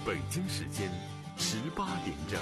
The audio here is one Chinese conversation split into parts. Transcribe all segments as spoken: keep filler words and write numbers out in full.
北京时间十八点整。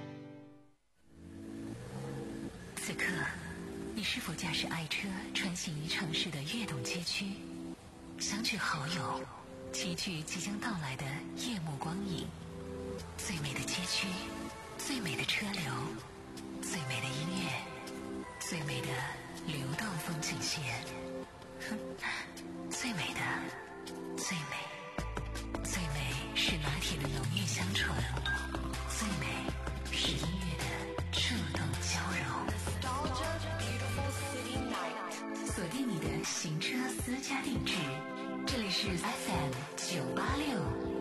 此刻，你是否驾驶爱车穿行于城市的跃动街区，相聚好友，齐聚即将到来的夜幕光影？最美的街区，最美的车流，最美的音乐，最美的流动风景线。哼，最美的，最美，最美是拿铁的浓郁香醇，最美是音乐的触动交融。锁定你的行车私家定制，这里是 F M 九八六。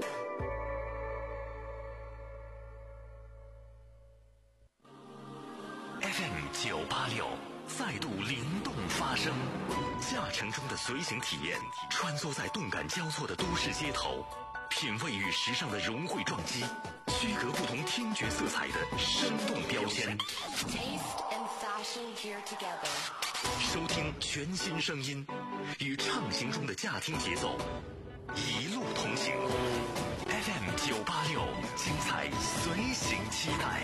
F M 九八六再度灵动发声，驾乘中的随行体验，穿梭在动感交错的都市街头，品味与时尚的融汇撞击，区隔不同听觉色彩的生动标签。收听全新声音，与畅行中的驾听节奏一路同行。F M 九八六，精彩随行期待。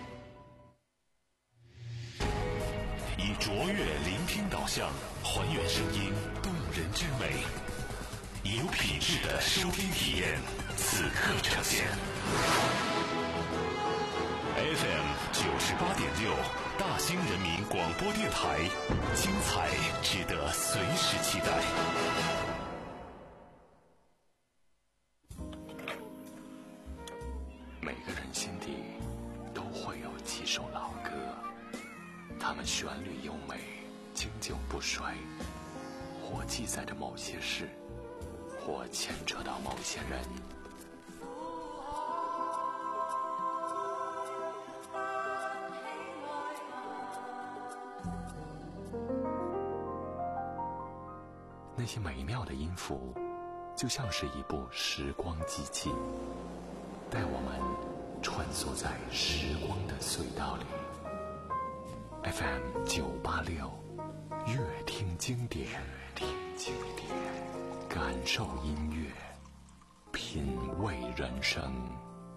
以卓越聆听导向，还原声音动人之美，以有品质的收听体验，此刻呈现。F M 九十八点六，大兴人民广播电台，精彩值得随时期待。每个人心底都会有几首老歌，它们旋律优美，经久不衰，或记载着某些事，或牵扯到某些人。那些美妙的音符，就像是一部时光机器，带我们穿梭在时光的隧道里。F M 九八六，乐听经典，乐听经典，感受音乐，品味人生。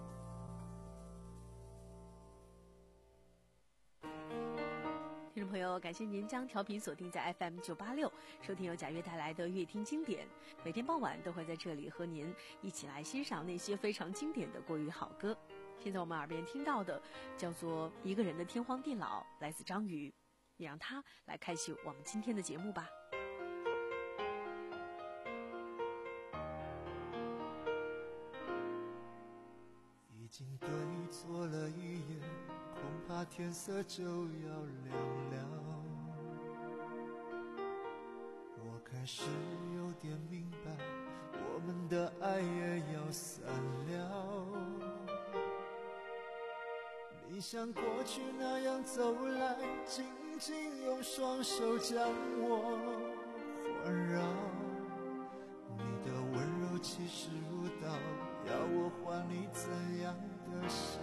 听众朋友，感谢您将调频锁定在 F M 九八六，收听由贾悦带来的乐听经典。每天傍晚都会在这里和您一起来欣赏那些非常经典的国语好歌。现在我们耳边听到的叫做《一个人的天荒地老》，来自张宇，也让他来开启我们今天的节目吧。 已经对错了一眼，恐怕天色就要亮了。我开始有点明白，我们的爱也要散了。你像过去那样走来，紧紧用双手将我环绕，你的温柔气势如刀，要我还你怎样的笑？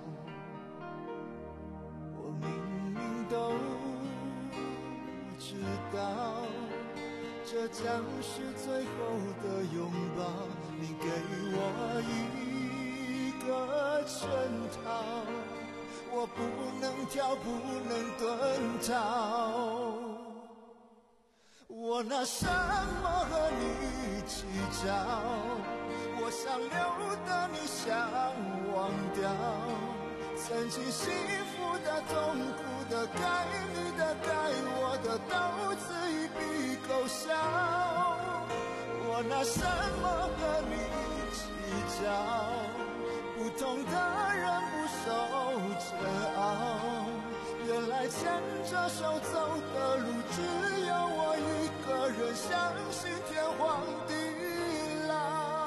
我明明都知道，这将是最后的拥抱，你给我一个圈套，我不能跳，不能遁逃。我拿什么和你计较？我想留的你想忘掉，曾经幸福的、痛苦的、该你的、该我的，都自一笔勾销。我拿什么和你计较？不同的人不受煎熬，原来牵着手走的路，只有我一个人相信天荒地老。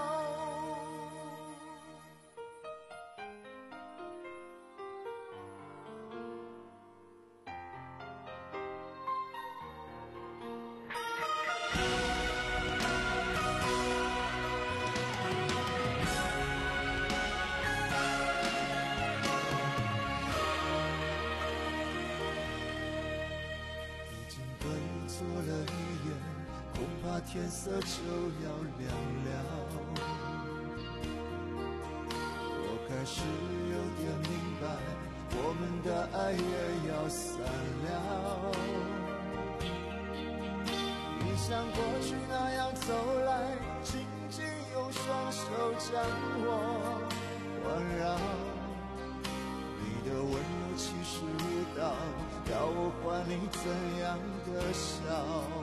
天色就要亮了， 是有点明白，我们的爱也要散了。你像过去那样走来，紧紧用双手将我环绕，你的温柔其实无道，要我还你怎样的笑？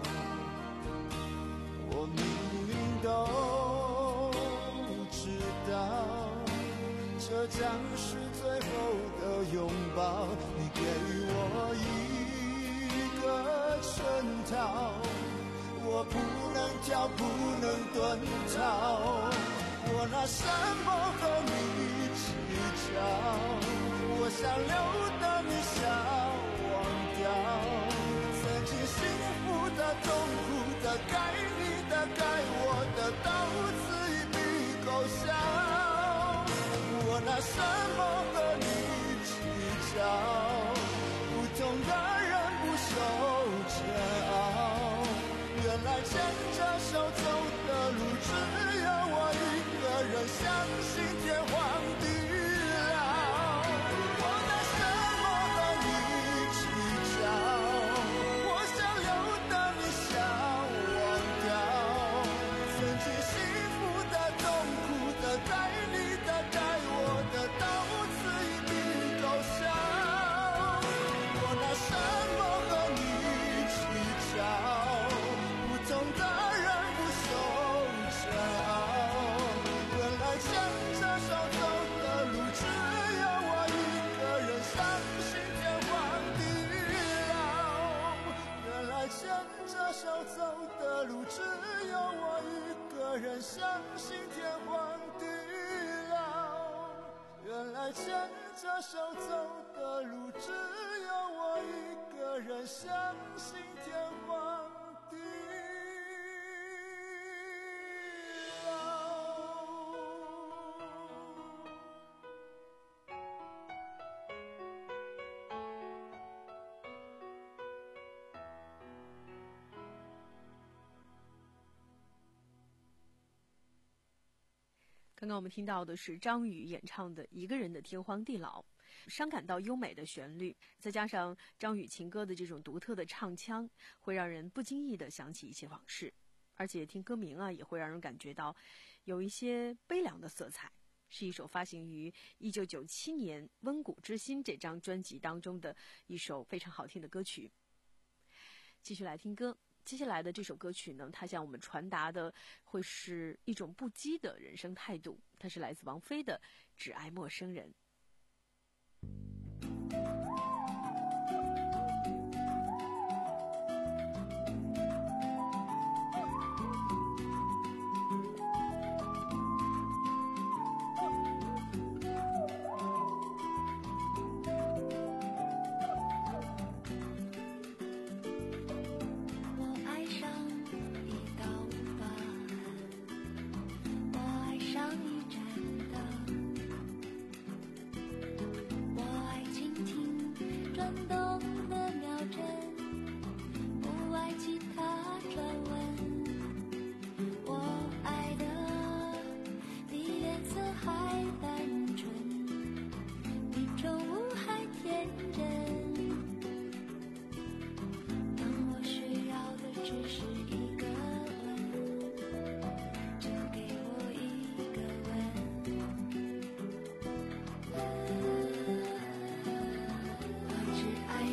我明明都知道，这将是最后的拥抱，你给我一个圈套，我不能跳，不能遁逃，我拿什么和你计较？我想留的你想忘掉，曾经幸福的、痛苦的、该你的、该我的，到此一笔勾销。我拿什么和你计较？不同的人不受煎熬，原来牵着手走的路，只有我一个人，相信天荒地老。我拿什么和你计较？我想留的你想忘掉，曾经幸福的、痛苦的、该你的、该我的，到此一笔勾销。我拿什么和你计较？不同的人不受煎熬，原来牵着手走的路，只有我一个人，相信天荒地老。原来牵着手走的路，只有我一个人，相信天荒地老。原来牵着手走的路，只有我一个人，相信天荒地老。 刚刚我们听到的是张宇演唱的《一个人的天荒地老》，伤感到优美的旋律，再加上张宇情歌的这种独特的唱腔，会让人不经意地想起一些往事，而且听歌名啊，也会让人感觉到有一些悲凉的色彩，是一首发行于一九九七年《温谷之心》这张专辑当中的一首非常好听的歌曲。继续来听歌。接下来的这首歌曲呢，它向我们传达的会是一种不羁的人生态度，它是来自王菲的《只爱陌生人》。 只爱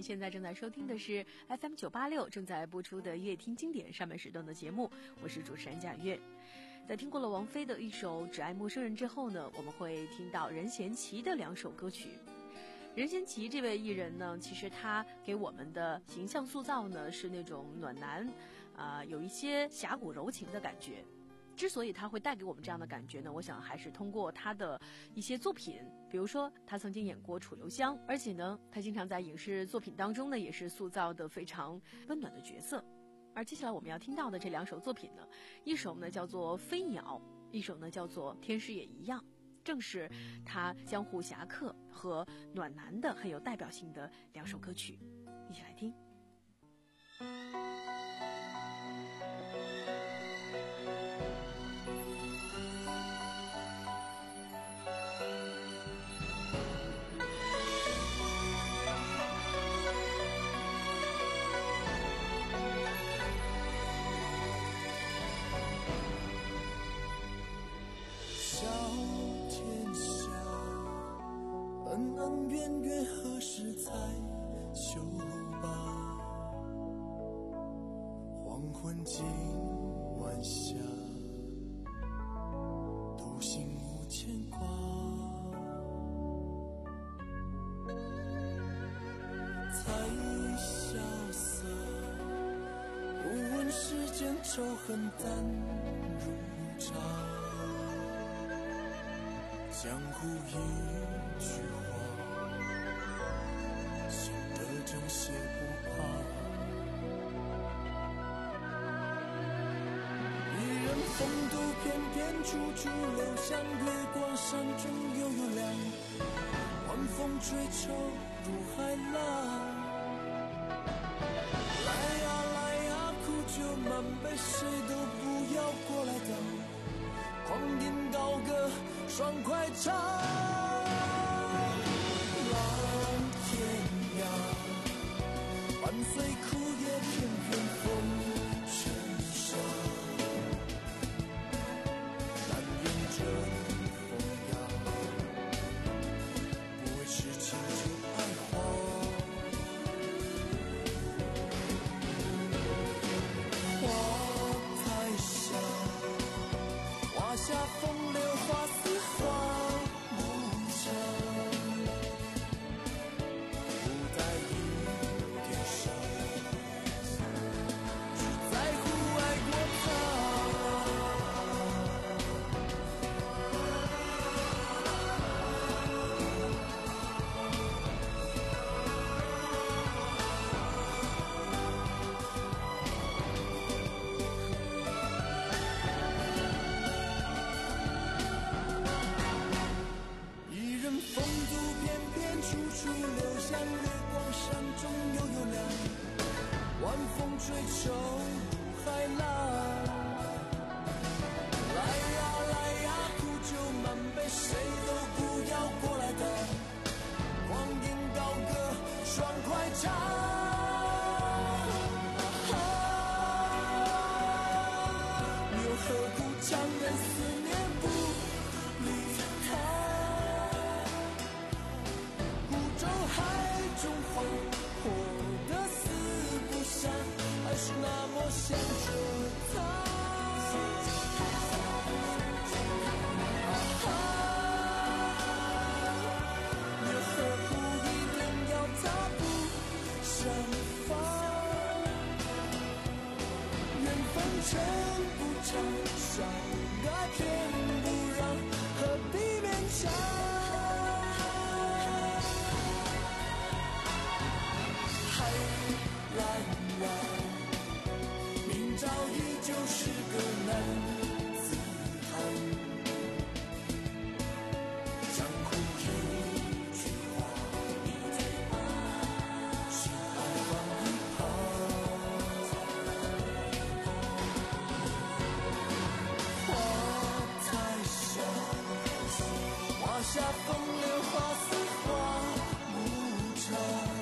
您现在正在收听的是 F M 九八六正在播出的乐听经典上半时段的节目，我是主持人贾月。在听过了王菲的一首《只爱陌生人》之后呢，我们会听到任贤齐的两首歌曲。任贤齐这位艺人呢，其实他给我们的形象塑造呢是那种暖男，啊、呃，有一些侠骨柔情的感觉。之所以他会带给我们这样的感觉呢，我想还是通过他的一些作品，比如说他曾经演过《楚留香》，而且呢，他经常在影视作品当中呢，也是塑造的非常温暖的角色。而接下来我们要听到的这两首作品呢，一首呢叫做《飞鸟》，一首呢叫做《天使也一样》，正是他江湖侠客和暖男的很有代表性的两首歌曲，一起来听。 恩恩怨怨何时才休罢？黄昏今晚霞，独行无牵挂。才萧瑟，不问世间仇恨淡如茶。江湖一句话，心得正邪不怕。一人风度翩翩，处处留香。月光山中悠悠亮，晚风吹愁如海浪。来呀来呀，苦酒满杯，谁都不要过来挡。狂饮高歌，爽快唱，浪天涯，伴随苦叶片片风尘沙。但愿这风雅，不为痴情就爱花。花太香，花下风流花似花无常，不带一点伤，只在乎爱过他。风度翩翩，处处留香。月光山中悠悠亮，晚风吹愁如海浪。来呀来呀，苦酒满杯，谁都不要过来挡。狂饮高歌，爽快唱。啊，又何苦强忍思念不离他？中花火的死不下，还是那么想着他。啊，又何苦一定要他不想放？缘分成不长，相爱偏不让，何必勉强？明朝依旧是个男子汉，江湖一句话，心爱放一旁。花太香，花下风流花似花无常。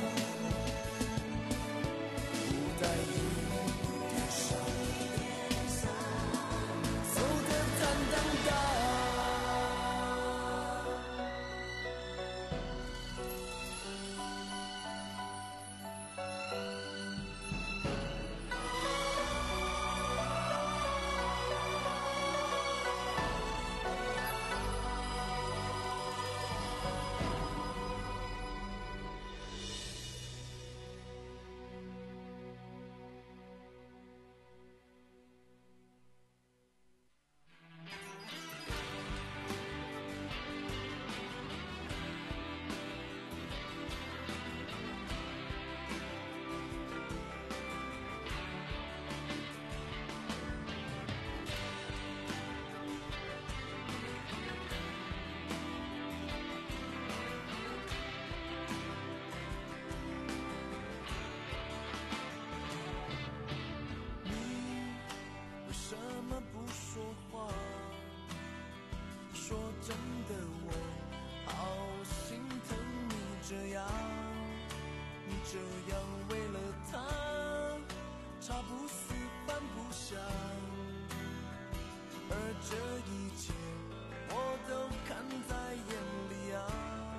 真的我好心疼你这样，你这样为了他茶不思饭不想，而这一切我都看在眼里啊。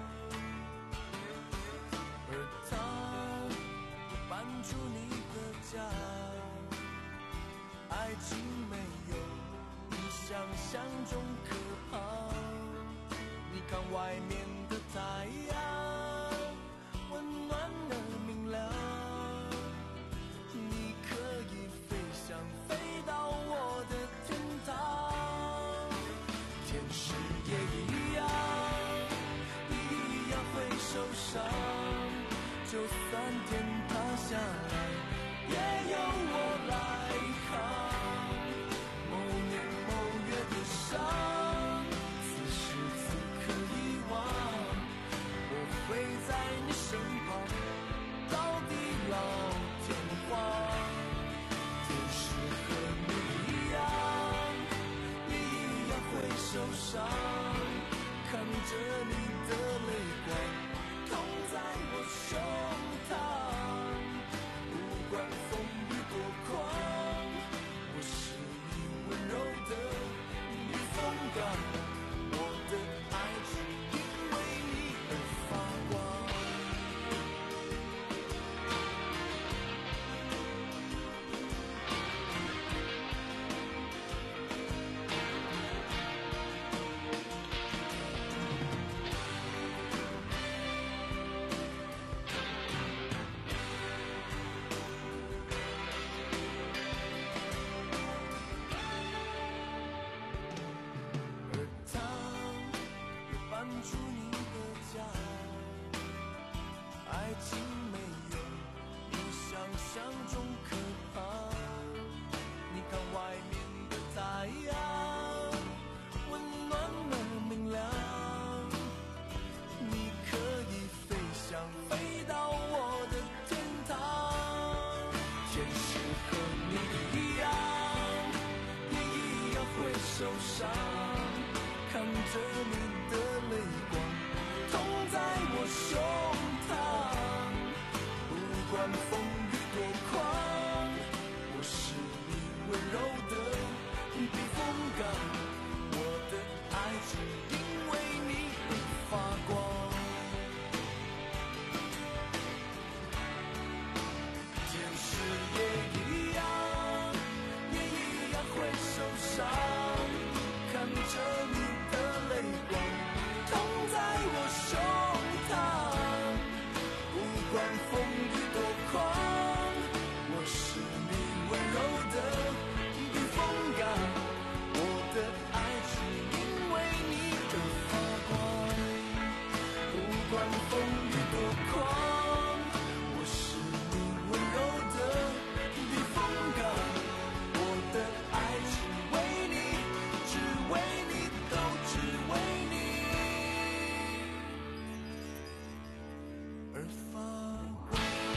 而他搬出你的家，爱情没有你想象中可怕。你看外面的太阳温暖而明亮，你可以飞翔飞到我的天堂。天使也一样，你一样会受伤，就算天塌下来也由我来扛。某年某月的伤，此时此刻遗忘，我会在你身旁到地老天荒。天使和你一样，也一样会受伤，看着你的泪光痛在我胸膛。不管风雨多狂，我是你温柔的避风港。我的爱只因为你而发光。而他也搬出你的家，爱情没有你想象中可怕。你看外面的太阳温暖而明亮，你可以飞翔飞到我的天堂。天使和你一样，也一样会受伤，看着你的泪光痛在我胸膛。不管风雨多狂，我是你温柔的避风港。我的爱只因为你而发光。天使也一样，也一样会受伤，看着你的泪光痛在我胸膛。不管风雨多狂，我是你温柔的避风港。我的爱只因为你而发光。不管风雨多狂，我是你温柔的避风港。我的爱只为你，只为你，都只为你而发光。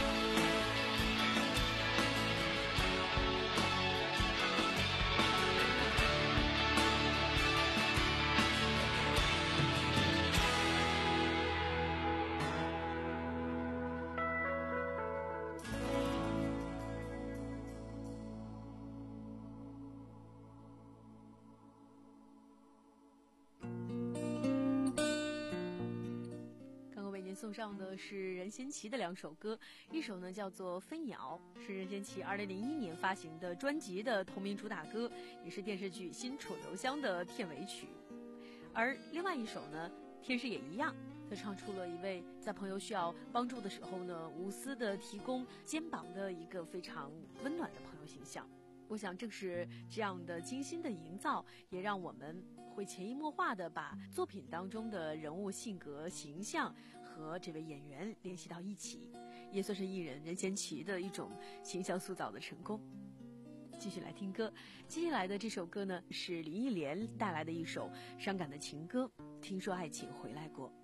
刚刚为您送上的是任贤齐的两首歌，一首呢叫做《飞鸟》，是任贤齐二零零一年发行的专辑的同名主打歌，也是电视剧《新楚留香》的片尾曲。而另外一首呢，天使也一样，他唱出了一位在朋友需要帮助的时候呢，无私的提供肩膀的一个非常温暖的朋友形象。我想正是这样的精心的营造，也让我们会潜移默化地把作品当中的人物性格形象和这位演员联系到一起，也算是艺人任贤齐的一种形象塑造的成功。继续来听歌，接下来的这首歌呢是林忆莲带来的一首伤感的情歌，听说爱情回来过。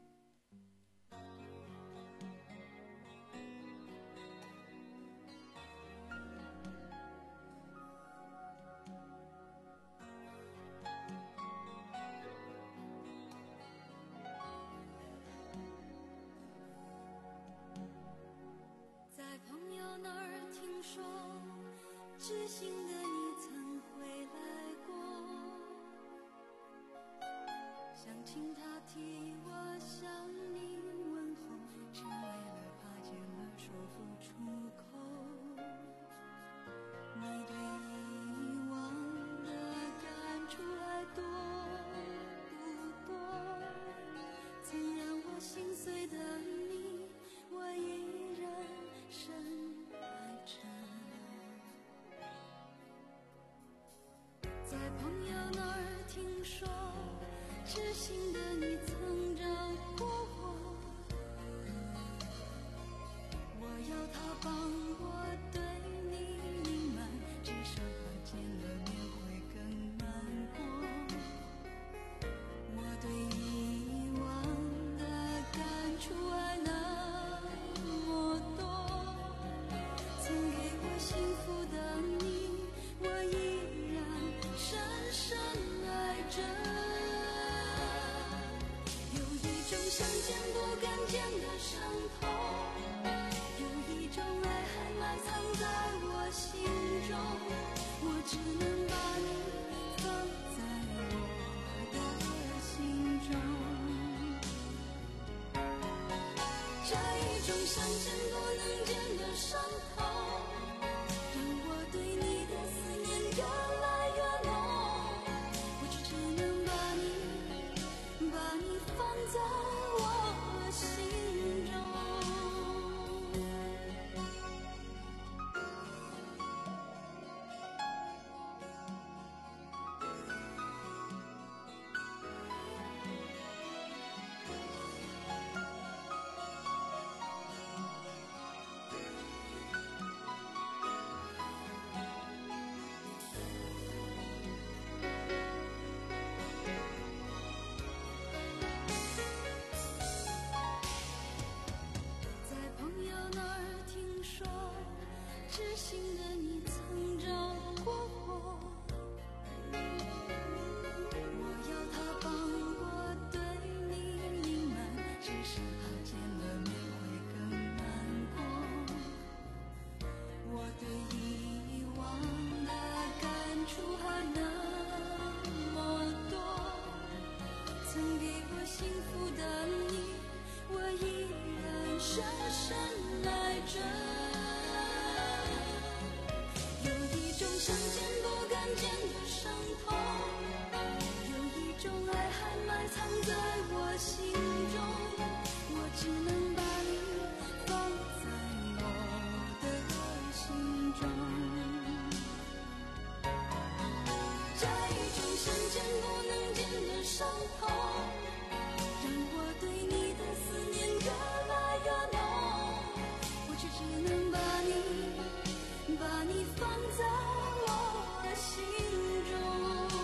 痴心的你曾回来过，想请他替我向你问候，只为了怕见了说不出口。你对以往的感触还多不多？曾让我心碎的你，我依然深爱着。在朋友那儿听说，痴心的你曾找过我，我要他帮我对你隐瞒，至少他见了面会更难过。我对以往的感触还那么多，曾给我幸福的你，我依然深深爱着。有一种想见不敢见的伤痛，有一种爱还埋藏在我心中，我只能把你放在我的心中。这一种想见不能见的伤痛，让我对你的思念越来越浓，我只只能把你把你放在我心中。在朋友那儿听说，痴心的你曾找过我，我要他帮我对你隐瞒，至少他见了面会更难过。我对以往的感触还那么多，曾给我幸福的你，我依然深深爱着。有一种想见不敢见的伤痛，有一种爱还埋藏在我心中，我只能把你放在我的心中。这一种想见不能见的伤痛，让我对你的思念越来越浓，我只只能把你把你放在我心中。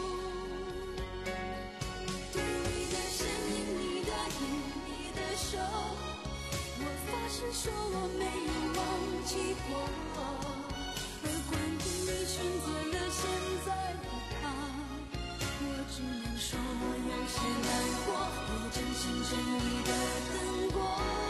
对你的身影，你的影，你的手，我发誓说我没有忘记过。而关于你选择了现在的他，我只能说我有些难过，我真心真意的等过。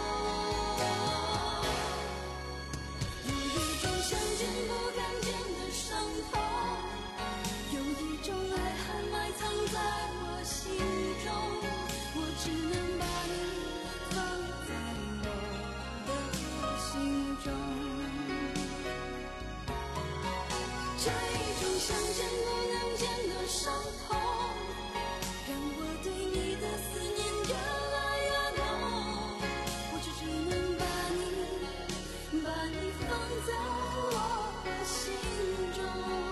有一种想见不敢见的伤痛，有一种爱还埋藏在我心中，我只能把你放在我的心中。这一种想见不能见的伤痛，让我对你的思念越来越浓，我只只能把你把你放在我心中。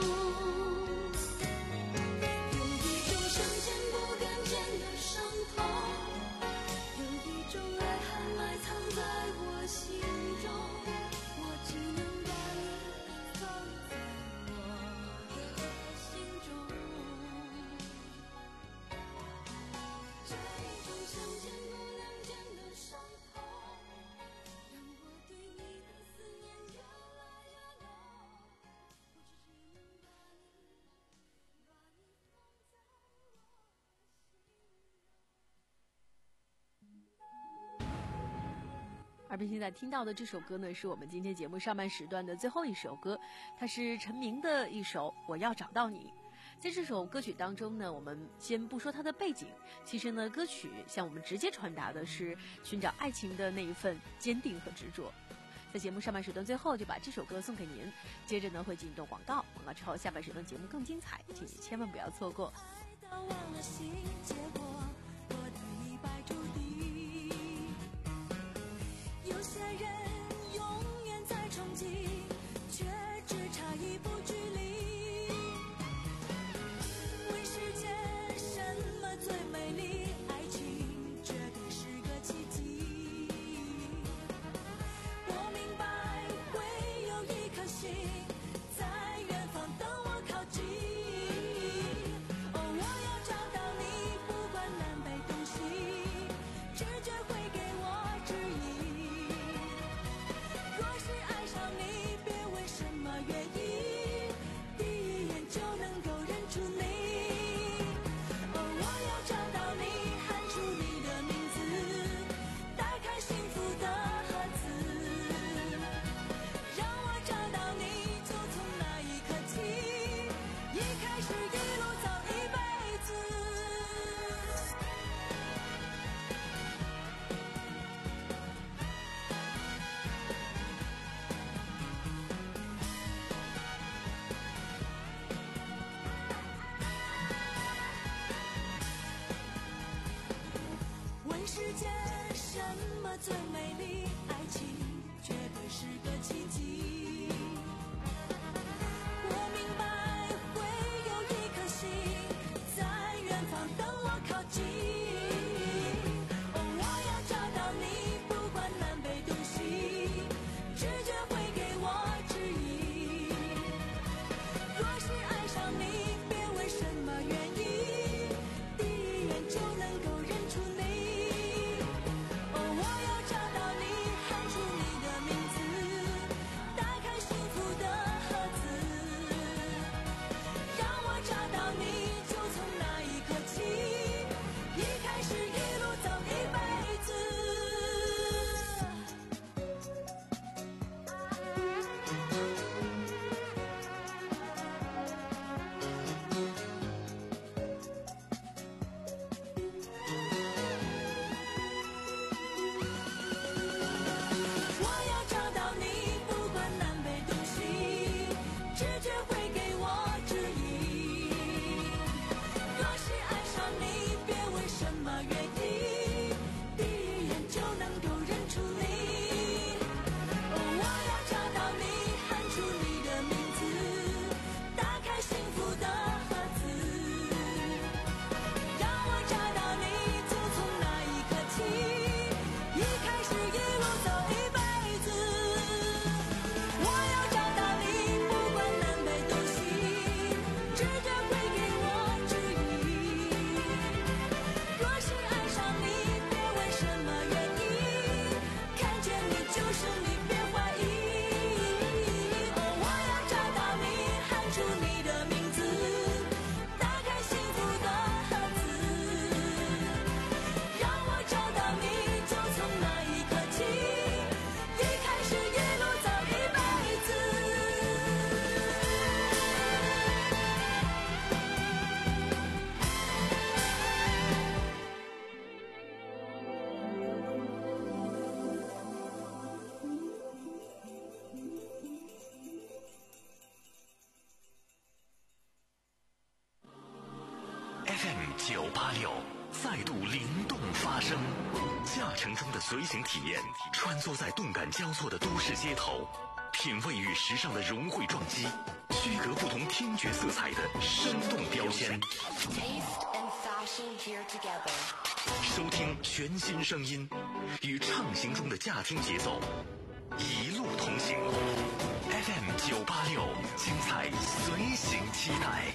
有一种想见不敢见的伤痛，有一种爱还埋藏在我心中，我只能把你放在我的心中。 而并现在听到的这首歌呢，是我们今天节目上半时段的最后一首歌，它是陈明的一首《我要找到你》。在这首歌曲当中呢，我们先不说它的背景，其实呢，歌曲向我们直接传达的是寻找爱情的那一份坚定和执着。在节目上半时段最后就把这首歌送给您，接着呢会进入广告，广告之后下半时段节目更精彩，请你千万不要错过。 忘了心，结果我的一败涂地。有些人永远在憧憬，却只差一步距离。问世间什么最美丽？爱情绝对是个奇迹。我明白会有一颗心在远方等我靠近。哦，我要找到你，不管南北东西，直觉会给我指引。若是爱上你，别问什么原因，第一眼就能够认出你。哦，我要找到你，喊出你的名字，打开幸福的盒子，让我找到你，就从那一刻起，一开始一路走一辈子。问世间什么最美丽？爱情绝对是个奇迹。我明白会有一颗心在远方等我靠近。哦，我要找到你，不管南北东西，直觉会给我指引。若是爱上你，别问什么原因，第一眼就能够认出你。哦，我要找到你，喊出你的名字，打开幸福的盒子，让我找到你，就从那一刻起，一开始一路走一辈子。我要找到你，不管南北东西，直觉会给我指引。若是爱上你，别问什么原因，第一眼就能够认出你。哦，我要找到你，喊出你的名字，打开幸福的盒子，让我找到你，就从那一刻起，一开始一路走一辈子。我要找到你，不管南北东西，直觉会给我指引。若是爱上你，别问什么原因，看见你就是你，别怀疑。哦，我要找到你，喊出你的名字，打开幸福的盒子，让我找到你，就从那一刻起，一开始一路走一辈子。 F M 九八六再度灵动发声，驾乘中的随行体验，穿梭在动感交错的都市街头，品味与时尚的融汇撞击，区隔不同听觉色彩的生动标签。 Taste and fashion here together. 收听全新声音，与畅行中的驾听节奏，一路同行。F M 九八六，精彩随行期待。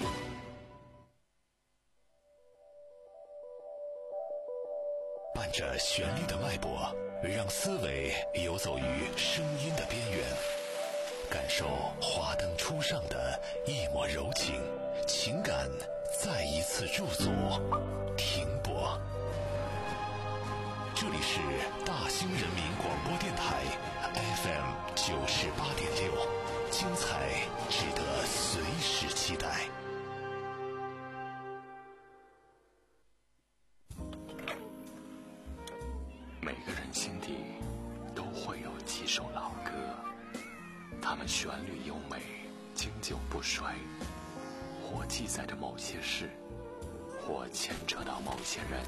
伴着旋律的脉搏，让思维游走于声音的边缘，感受华灯初上的一抹柔情，情感再一次驻足停泊。 这里是大兴人民广播电台 F M 九十八点六，精彩值得随时期待。 每个人心底都会有几首老歌，它们旋律优美，经久不衰，或记载着某些事，或牵扯到某些人。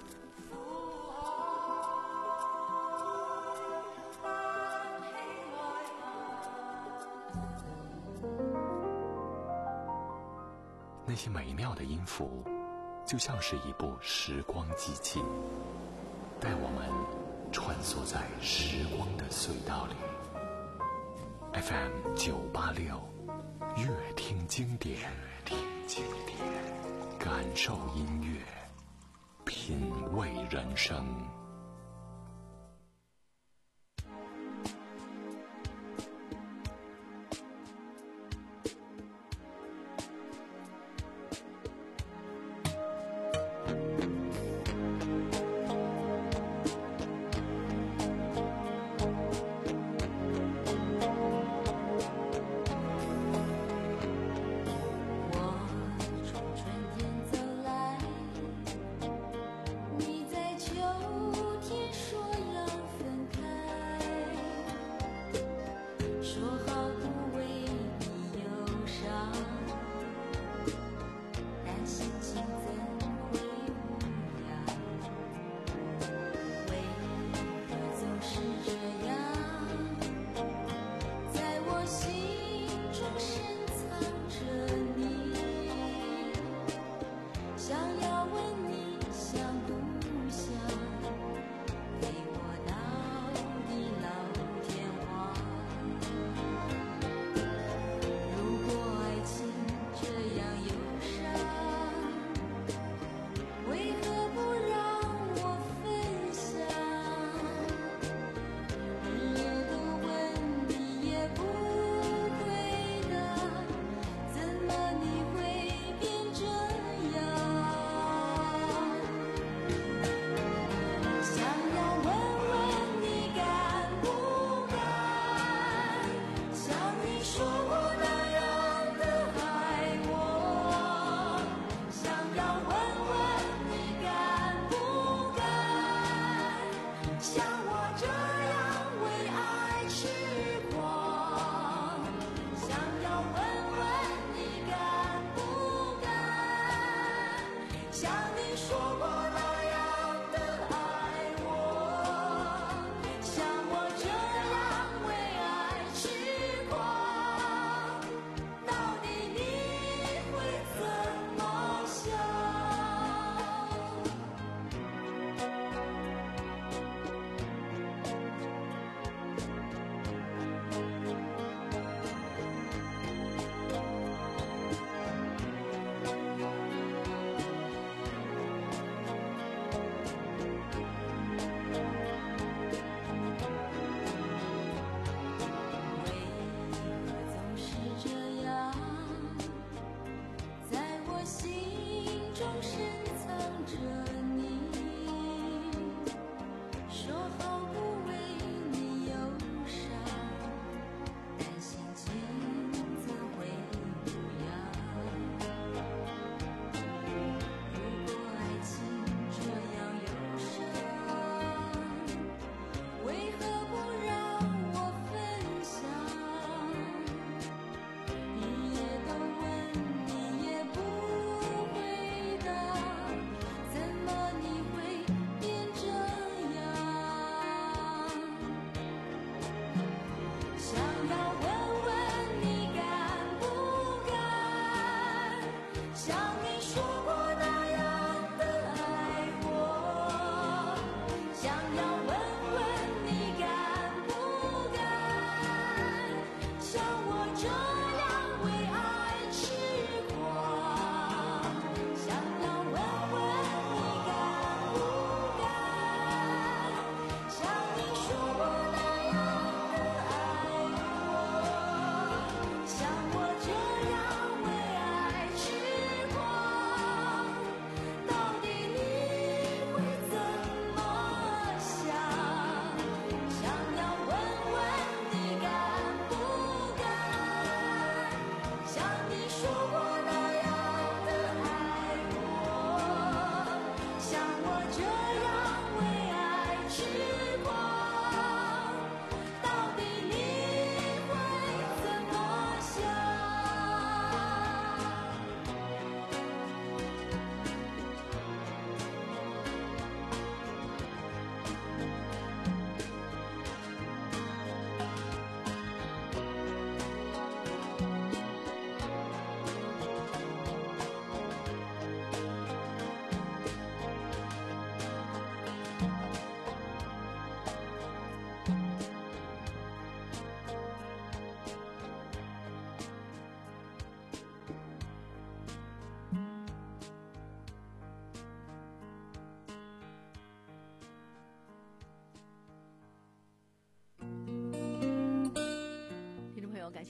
那些美妙的音符，就像是一部时光机器，带我们穿梭在时光的隧道里。F M 九八六，乐听经典，乐听经典，感受音乐，品味人生。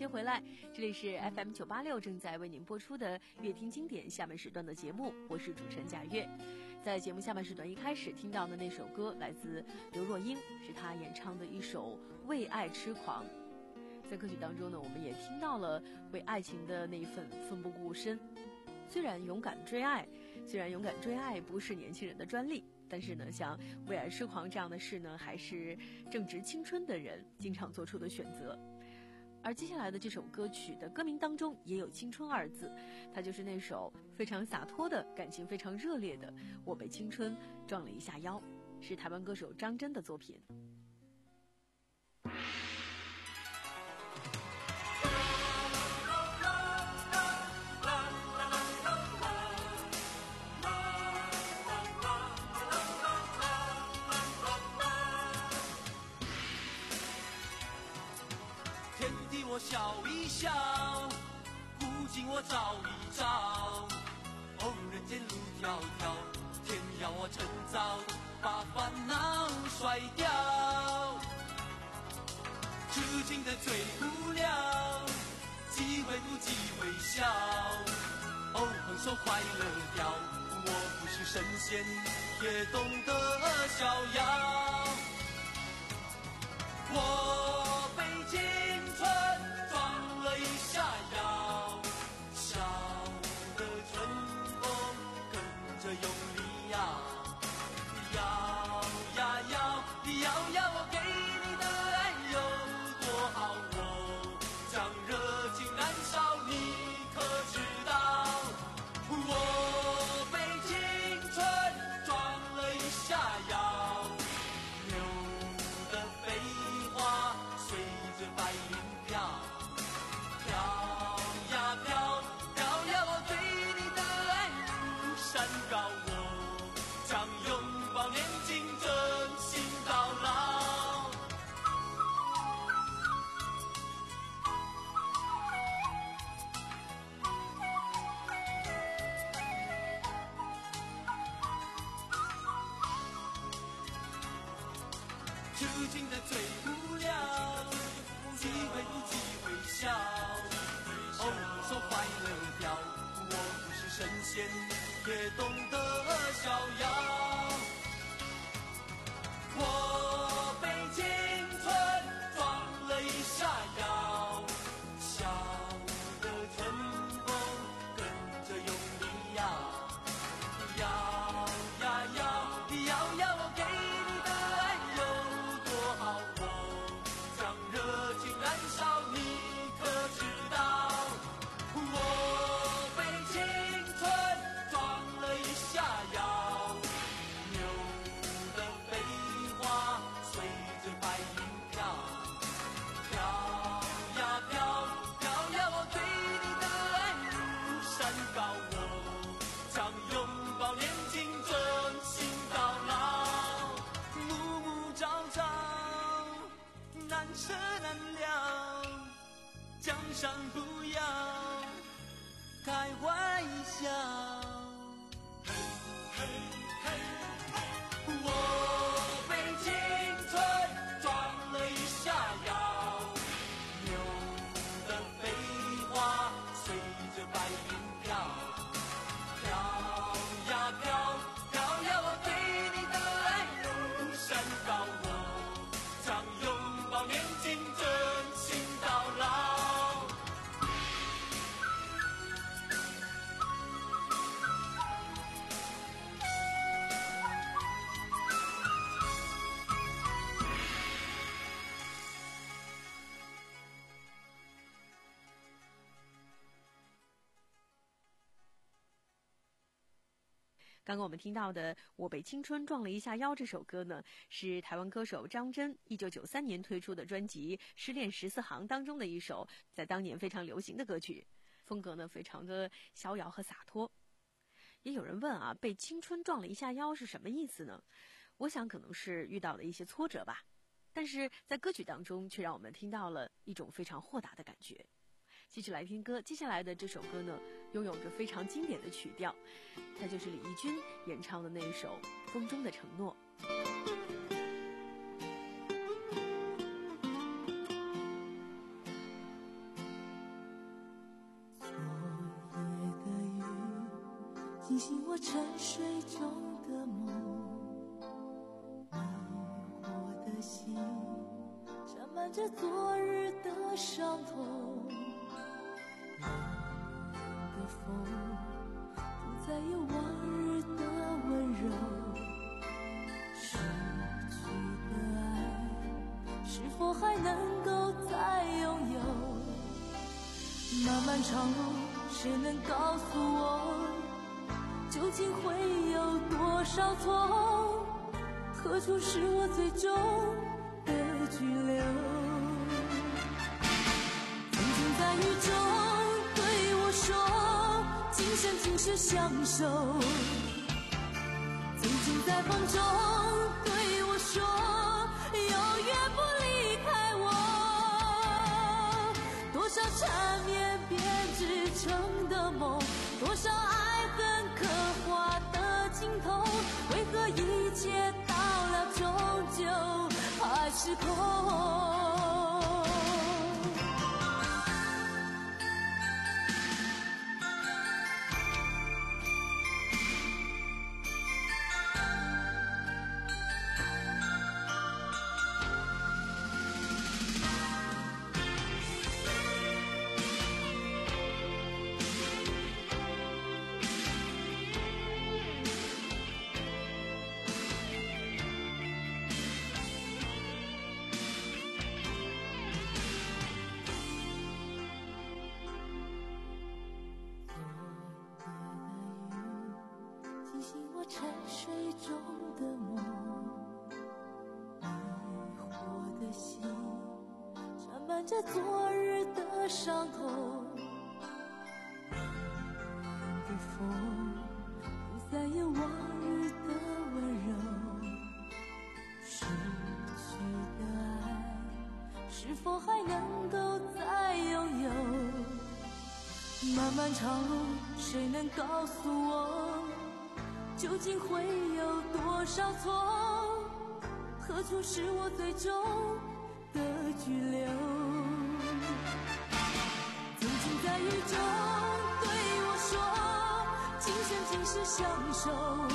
迎回来，这里是 F M 九八六正在为您播出的乐听经典下半时段的节目，我是主持人贾月。在节目下半时段一开始听到的那首歌来自刘若英，是她演唱的一首《为爱痴狂》。在歌曲当中呢，我们也听到了为爱情的那一份奋不顾身。虽然勇敢追爱，虽然勇敢追爱不是年轻人的专利，但是呢，像为爱痴狂这样的事呢，还是正值青春的人经常做出的选择。而接下来的这首歌曲的歌名当中也有青春二字，它就是那首非常洒脱的感情非常热烈的《我被青春撞了一下腰》，是台湾歌手张真的作品。 我笑一笑，古今我照一照。哦，人间路迢迢，天要我趁早把烦恼甩掉。痴情的最无聊，机会不及微笑。哦，横手快乐掉，我不是神仙，也懂得逍遥。我被青春撞了一下腰，笑的春风跟着用力摇，摇呀摇，摇呀我给你的爱有多好，我将热情燃烧，你可知道？我被青春撞了一下腰，流的飞花随着白云飘，飘呀飘，飘呀我对你的爱如山高，我将拥抱年轻，真心到老。痴情的最无聊，机会不及微笑。哦，手快乐掉，我不是神仙，也懂得逍遥。我被青春撞了一下腰，笑的春风跟着用力摇，摇呀摇，摇呀我给你的爱有多好，我将热情燃烧，你可知道？我被青春撞了一下腰，牛的飞花随着白云飘，飘呀飘，飘呀我对你的爱如山高，我将拥抱年轻，真心到老。暮暮朝朝，难舍难了，江山不要开玩笑。我被青春撞了一下腰，牛的飞花随着白云飘，飘呀飘，飘呀我对你的爱如山高，我将拥抱年轻，真心到老。 刚刚我们听到的《我被青春撞了一下腰》这首歌呢，是台湾歌手张真一九九三年推出的专辑《失恋十四行》当中的一首在当年非常流行的歌曲，风格呢非常的逍遥和洒脱。也有人问啊，被青春撞了一下腰是什么意思呢？我想可能是遇到了一些挫折吧，但是在歌曲当中却让我们听到了一种非常豁达的感觉。继续来听歌，接下来的这首歌呢，拥有着非常经典的曲调，它就是李翊君演唱的那一首《风中的承诺》。 惊醒我沉睡中的梦，迷惑的心沾满着昨日的伤痛，冷冷的风不再有往日的温柔，失去的爱是否还能够再拥有？漫漫长路，谁能告诉我，究竟会有多少错？何处是我最终的居留？曾经在雨中对我说，今生今世相守。曾经在风中对我说，永远不离开我。多少缠绵编织成的梦，多少爱恨刻画的镜头，为何一切到了终究还是空？沉睡中的梦，迷惑的心沾满着昨日的伤痛，冷冷的风不再有往日的温柔，失去的爱是否还能够再拥有？漫漫长路，谁能告诉我，究竟会有多少错？何处是我最终的居留？曾经在雨中对我说，今生今世相守。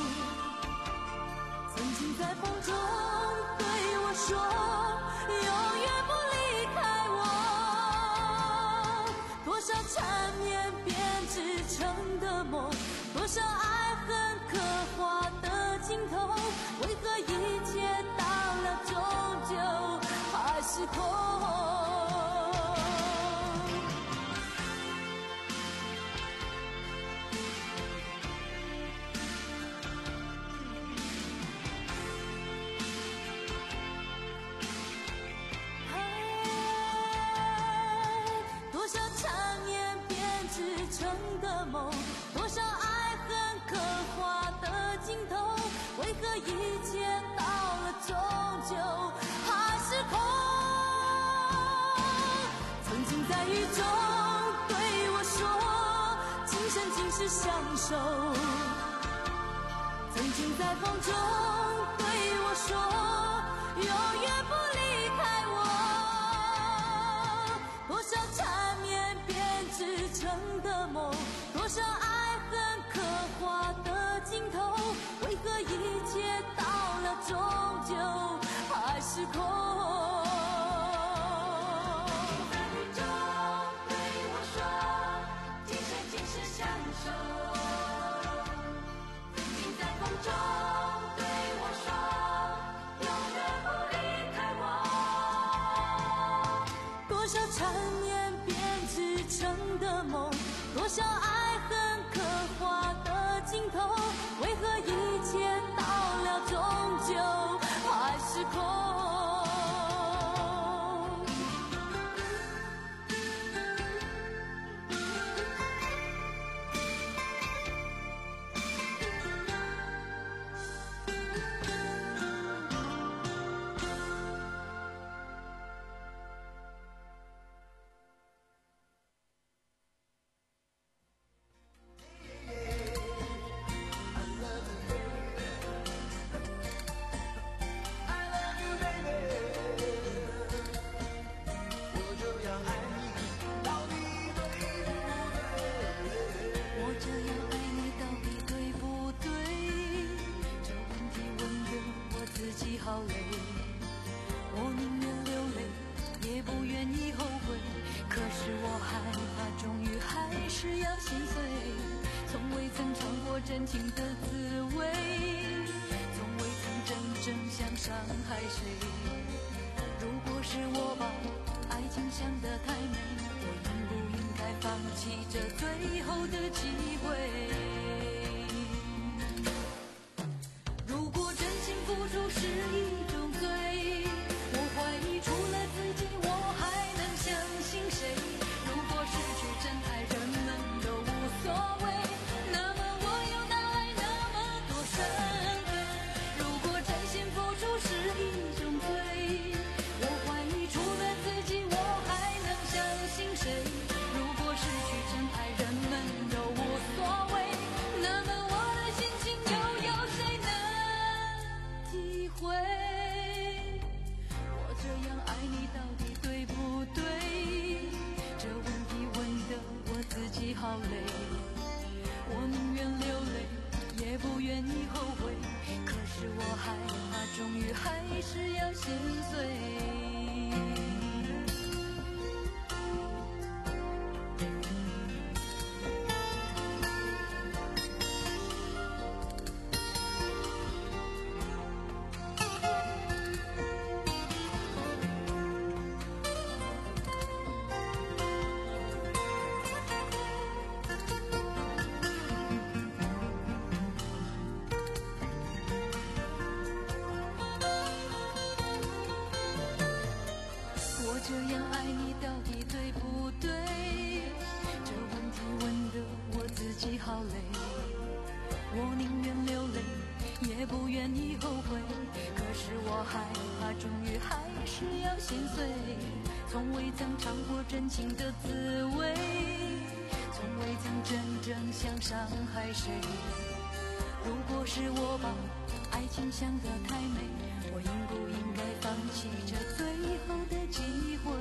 曾经在风中对我说，永远不离开我。多少缠绵编织成的梦，多少爱恨刻画的镜头，为何一切到了终究还是空？多少缠绵编织成的梦，多少爱恨刻画的镜头，为何一切到了终究还是空？曾经在雨中对我说，今生今世相守。曾经在风中对我说，永远不离开我。多少缠绵编织成的梦，多少爱恨刻画的镜头，为何一切到了终究还是空？在雨中对我说，今生今世相守。曾经在风中对我说，永远不离开我。多少缠绵编织成的梦，多少爱恨刻画的镜头，为何一切到了终究还是空？ 是要心碎，从未曾尝过真情的滋味，从未曾真正想伤害谁。如果是我把爱情想得太美，我应不应该放弃这最后的机会？如果真心付出是一种罪，我怀疑除了自己我还能相信谁？如果失去真爱人们都无所谓，那么我又哪来那么多伤悲？如果真心付出是一种罪，我怀疑除了自己我还能相信谁？如果失去真爱人们都无所谓，那么我的心情又有谁能体会？我这样爱你到底对不对？这问题问得我自己好累，我宁愿流泪也不愿意后悔，可是我害怕终于还是要心碎。我这样爱你到底对不对？这问题问得我自己好累，我宁愿流泪也不愿意后悔，可是我害怕终于还是要心碎，从未曾尝过真情的滋味，从未曾真正想伤害谁。如果是我把爱情想得太美，我应不应该放弃这最后的机会？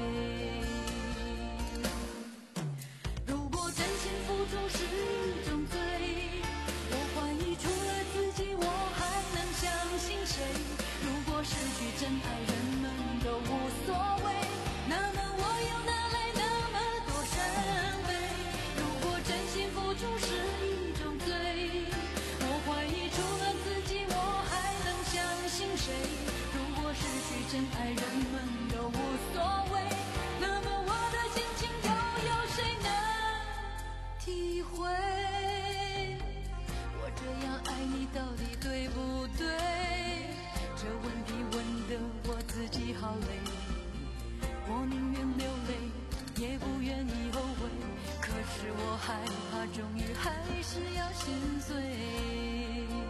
如果真心付出是一种罪，我怀疑除了自己我还能相信谁？如果失去真爱人们都无所谓，那么我又哪来那么多伤悲？如果真心付出是一种罪，我怀疑除了自己我还能相信谁？如果失去真爱人们都无所谓，那么我的心情又有谁能体会？我这样爱你到底对不对？这问题问得我自己好累，我宁愿流泪也不愿意后悔，可是我害怕终于还是要心碎。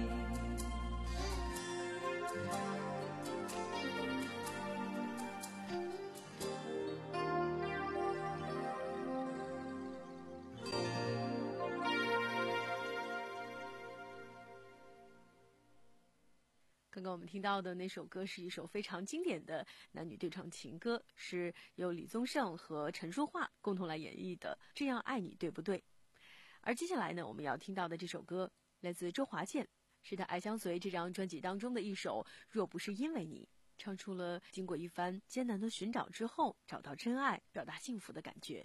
刚刚我们听到的那首歌是一首非常经典的男女对唱情歌，是由李宗盛和陈淑桦共同来演绎的《这样爱你对不对》。而接下来呢，我们要听到的这首歌来自周华健，是他《爱相随》这张专辑当中的一首《若不是因为你》，唱出了经过一番艰难的寻找之后找到真爱，表达幸福的感觉。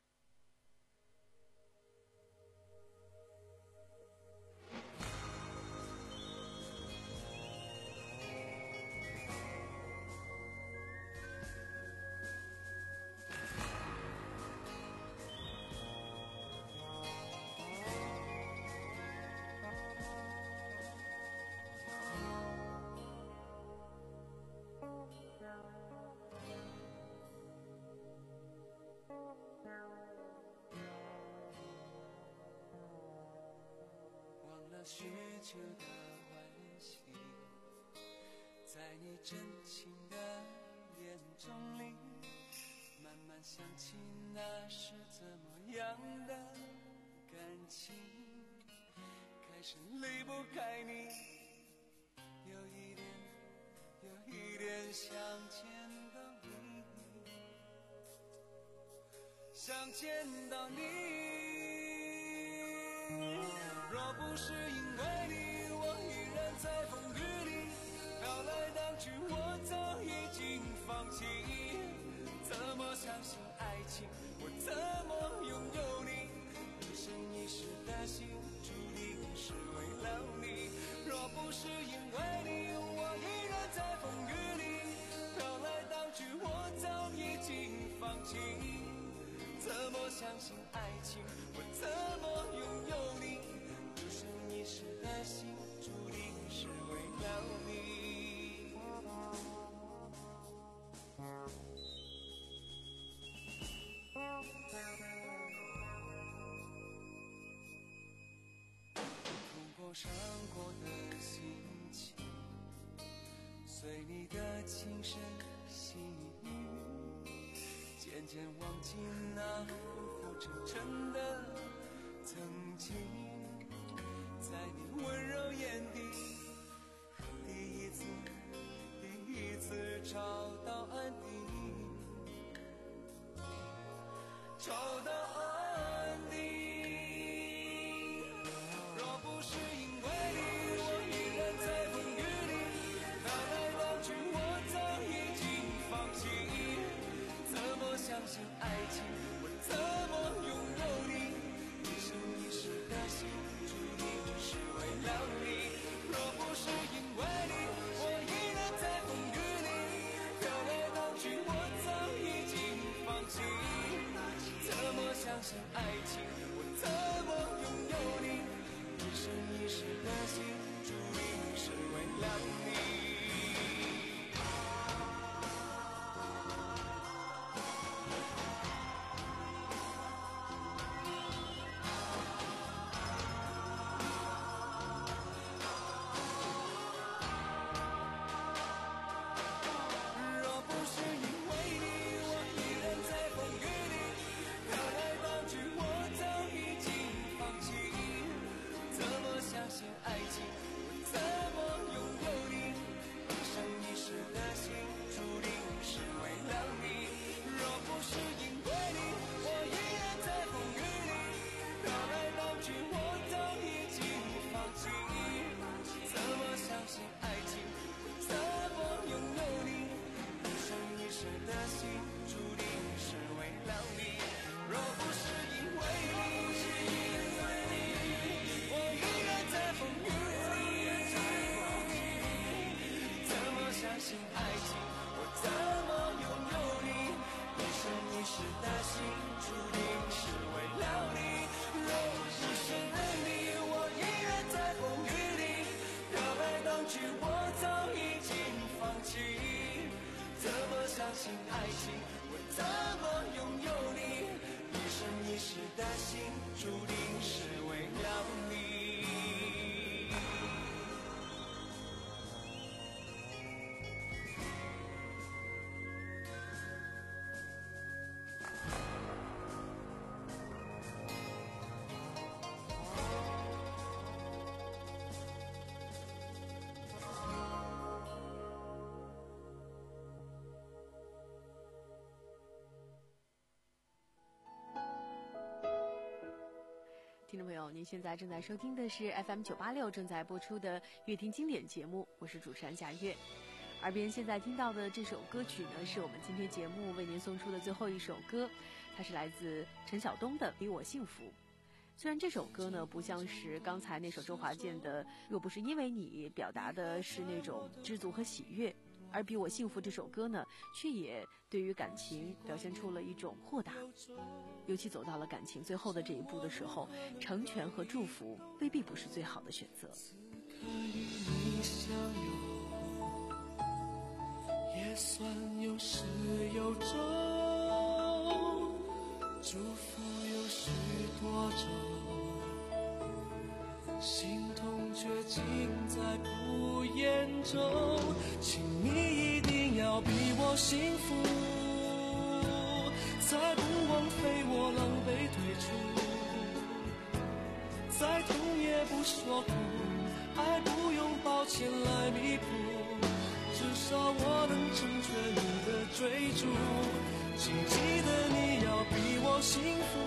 许久的惋惜，在你真情的眼中里，慢慢想起那是怎么样的感情，开始离不开你，有一点有一点想见到你，想见到你。若不是因为你，我依然在风雨里飘来荡去，我早已经放弃。怎么相信爱情？我怎么拥有你？ 相信爱情，我怎么拥有你？一生一世的心，注定是为了你。痛过伤过的心情，随你的轻声细语，渐渐忘记那浮浮沉沉的曾经，在你温柔眼底，第一次第一次找到安定，找到安定。若不是因为你，我依然在风雨里，飘来飘去我早已经放弃。怎么相信爱情，我怎么拥有你？一生一世的心，注定是为了你。若不是因为你，我依然在风雨里，飘来飘去我早已经放弃。怎么相信爱情，我怎么拥有你？一生一世的心，注定是为了你。若不是因为你，我依然在风雨里，飘来飘去我早已经放弃。怎么相信爱情，我怎么拥有你？一生一世的心，注定是为了你。若不是因为你，我依然在风雨里，飘来飘去我早已经放弃。怎么相信爱情，我怎么拥有你？一生一世的心，注定是为了你。若不是因为你，我依然在风雨里。怎么相信爱情，我怎么拥有你？一生一世的心，注定是为了你。若不是你，我依然在风雨里，飘来飘去我早已经放弃。怎么相信爱情，我怎么拥有你？一生一世的心，注定是为了你。 听众朋友，您现在正在收听的是 F M 九八六正在播出的乐听经典节目，我是主持人贾月。耳边现在听到的这首歌曲呢，是我们今天节目为您送出的最后一首歌，它是来自陈晓东的《比我幸福》。虽然这首歌呢不像是刚才那首周华健的《若不是因为你》表达的是那种知足和喜悦，而《比我幸福》这首歌呢，却也对于感情表现出了一种豁达。尤其走到了感情最后的这一步的时候，成全和祝福未必不是最好的选择。 可与你相拥，也算有始有终，祝福有许多种，心痛却尽在不言中。请你一定要比我幸福，再不枉费我狼狈退出，再痛也不说苦，爱不用抱歉来弥补，至少我能成全你的追逐。请记得你要比我幸福，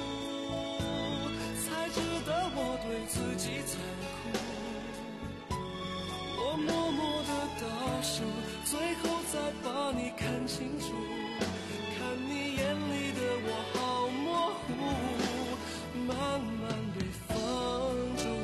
才值得我对自己残酷。我默默地倒数，最后再把你看清楚，看你眼里的我好模糊，慢慢被放逐。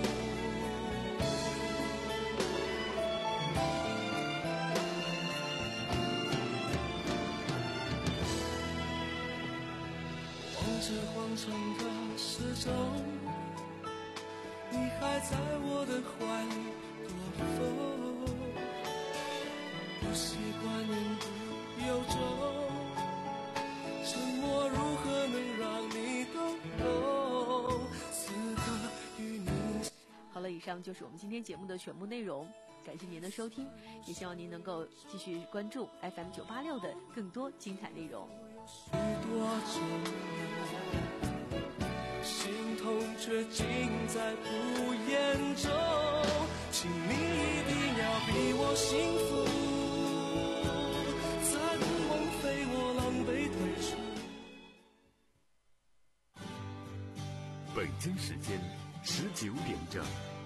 望着方程的时钟，你还在我的怀里躲风，不习惯言不由衷，沉默如何能让你懂懂？此刻与你。 好了，以上就是我们今天节目的全部内容，感谢您的收听，也希望您能够继续关注 F M 九八六的更多精彩内容。 许多种心痛却尽在不言中，请你一定要比我幸福，残梦非我狼狈退出。 北京时间十九点整。